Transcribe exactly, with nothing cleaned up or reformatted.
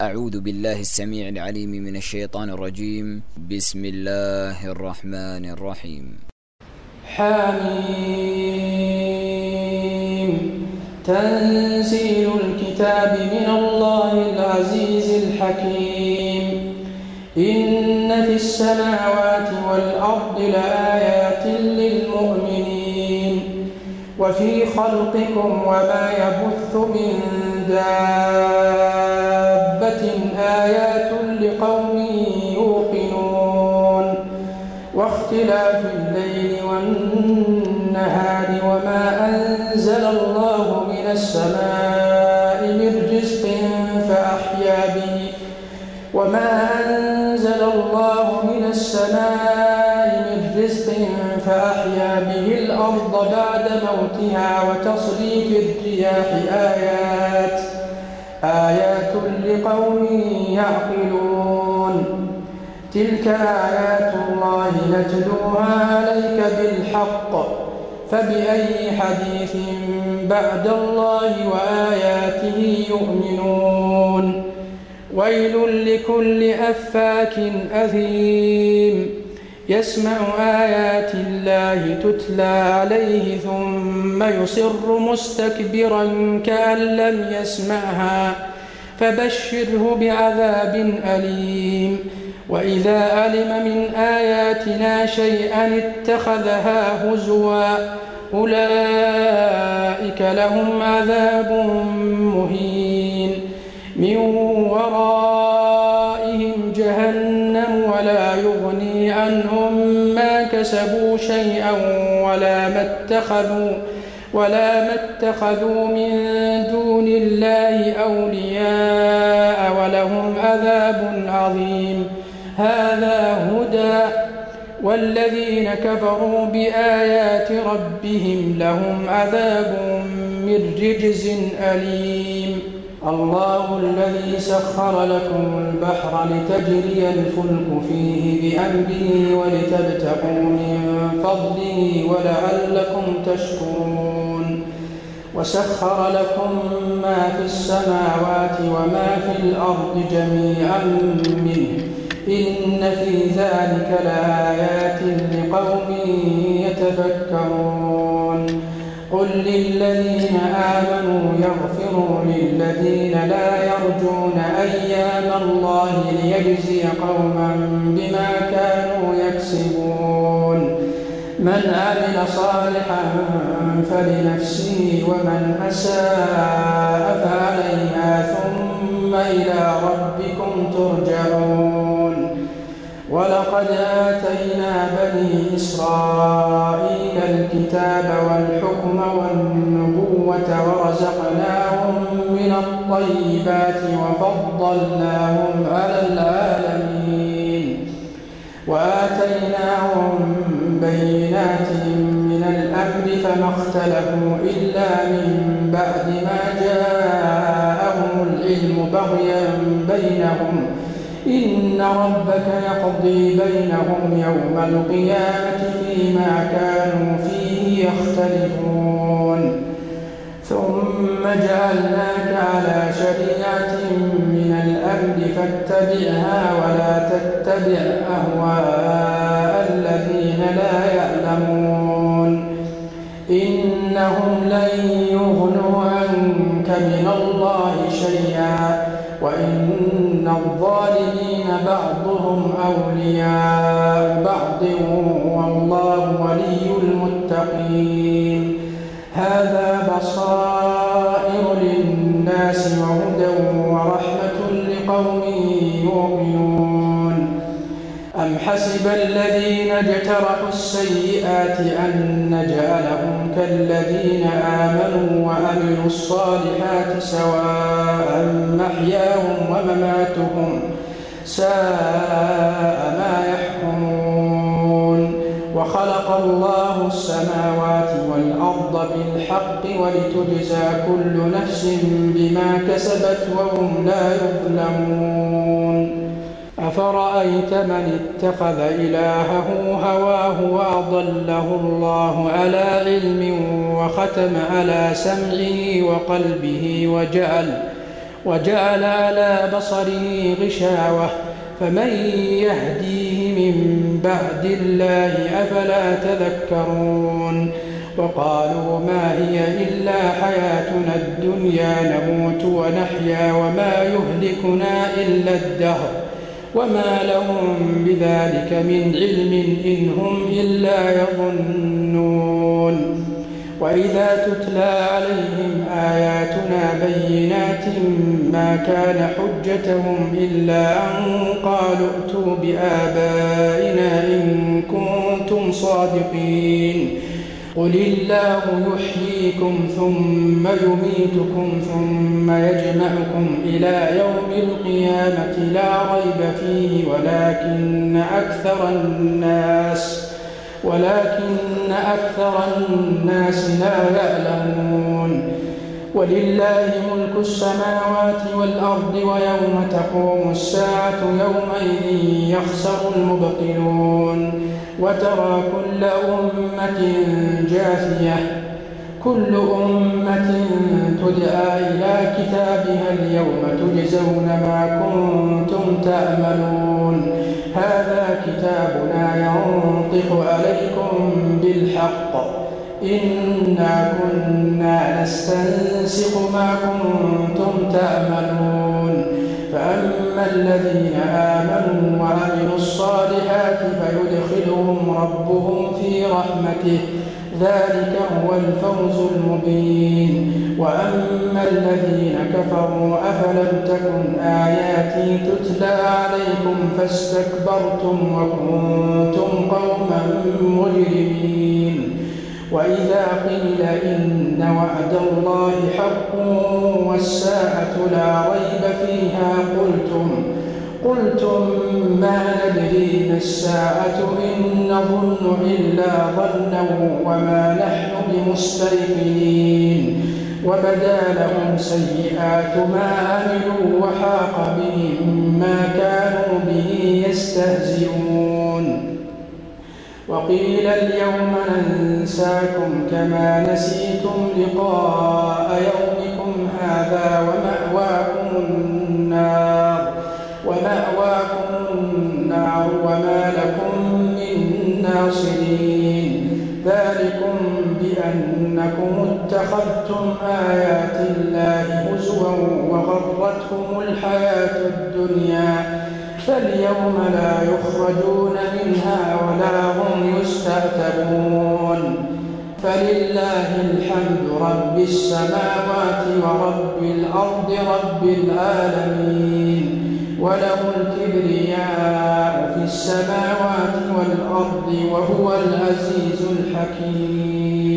أعوذ بالله السميع العليم من الشيطان الرجيم. بسم الله الرحمن الرحيم. حميم. تنزيل الكتاب من الله العزيز الحكيم. إن في السماوات والأرض لآيات للمؤمنين وفي خلقكم وما يبث من دابة آيات لقوم يوقنون واختلاف الليل والنهار وما أنزل الله من السماء من رزق فأحيا به وما أنزل الله من السماء من رزق فأحيا به الأرض بعد موتها وتصريف الرياح آيات آيات لقوم يعقلون. تلك آيات الله نتلوها عليك بالحق فبأي حديث بعد الله وآياته يؤمنون. ويل لكل أفاك أثيم يسمع آيات الله تتلى عليه ثم يصر مستكبرا كأن لم يسمعها فبشره بعذاب أليم. وإذا علم من آياتنا شيئا اتخذها هزوا أولئك لهم عذاب مهين من ورائهم جهنم ولا يغني عنهم ما كسبوا شيئا ولا ما اتخذوا ولا ما اتخذوا من دون الله أولياء ولهم عذاب عظيم. هذا هدى والذين كفروا بآيات ربهم لهم عذاب من رجز أليم. الله الذي سخر لكم البحر لتجري الفلك فيه بأمره ولتبتغوا من فضله ولعلكم تشكرون. وسخر لكم ما في السماوات وما في الأرض جميعا منه إن في ذلك لآيات لقوم يتفكرون. قل للذين آمنوا يغفروا للذين لا يرجون أيام الله ليجزي قوما بما كانوا يكسبون. من عمل صالحا فلنفسه ومن أساء فعليها ثم إلى ربكم ترجعون. ولقد آتينا بني إسرائيل الكتاب والحكم والنبوة ورزقناهم من الطيبات وفضلناهم على العالمين وآتيناهم بينات من الأمر فما اختلفوا إلا من بعد ما جاءهم العلم بغيا بينهم إن ربك يقضي بينهم يوم القيامة فيما كانوا فيه يختلفون. ثم جعلناك على شريعة من الأمر فاتبعها ولا تتبع أهواء الذين لا يعلمون إنهم لن يغنوا عنك من الله شيئا وإن الظالمين بعضهم أولياء بعض والله ولي المتقين. هذا بصائر للناس وهدى ورحمة لقوم يؤمنون. أم حسب الذين اجترحوا السيئات أن نجعلهم كالذين آمنوا وعملوا الصالحات سواء محياهم ومماتهم ساء ما يحكمون. وخلق الله السماوات والأرض بالحق ولتجزى كل نفس بما كسبت وهم لا يظلمون. أفرأيت من اتخذ إلهه هواه وأضله الله على علم وختم على سمعه وقلبه وجعل وجعل على بصره غشاوة فمن يهديه من بعد الله أفلا تذكرون وقالوا ما هي إلا حياتنا الدنيا نموت ونحيا وما يهلكنا إلا الدهر وما لهم بذلك من علم إن هم إلا يظنون وإذا تتلى عليهم آياتنا بينات ما كان حجتهم إلا أن قالوا ائتوا بآبائنا إن كنتم صادقين قل الله يحييكم ثم يميتكم ثم يجمعكم إلى يوم القيامة لا ريب فيه ولكن أكثر الناس ولكن أكثر الناس لا يعلمون ولله ملك السماوات والأرض ويوم تقوم الساعة يومئذ يخسر المبطلون وترى كل أمة جاثية كل أمة تدعى إلى كتابها اليوم تجزون ما كنتم تعملون هذا كتابنا ينطق عليكم بالحق إنا كنا نستنسخ ما كنتم تعملون فأما الذين آمنوا وعملوا الصالحات فيدخلهم ربهم في رحمته ذلك هو الفوز المبين وأما الذين كفروا أفلم تكن آياتي تتلى عليكم فاستكبرتم وكنتم قوما مجرمين وإذا قيل إن وعد الله حق والساعة لا ريب فيها قلتم قلتم ما ندري ما الساعة إن نظن إلا ظنا وما نحن بمستيقنين وبدا لهم سيئات ما عملوا وحاق بهم ما كانوا به يستهزئون وقيل اليوم ننساكم كما نسيتم لقاء يومكم هذا ومأواكم النار ومأواكم النار وما لكم من ناصرين ذلكم بأنكم اتخذتم آيات الله هزوا وغرتكم الحياة الدنيا فاليوم لا يخرجون منها ولا هم يستعتبون فلله الحمد رب السماوات ورب الأرض رب العالمين وله الكبرياء في السماوات والأرض وهو العزيز الحكيم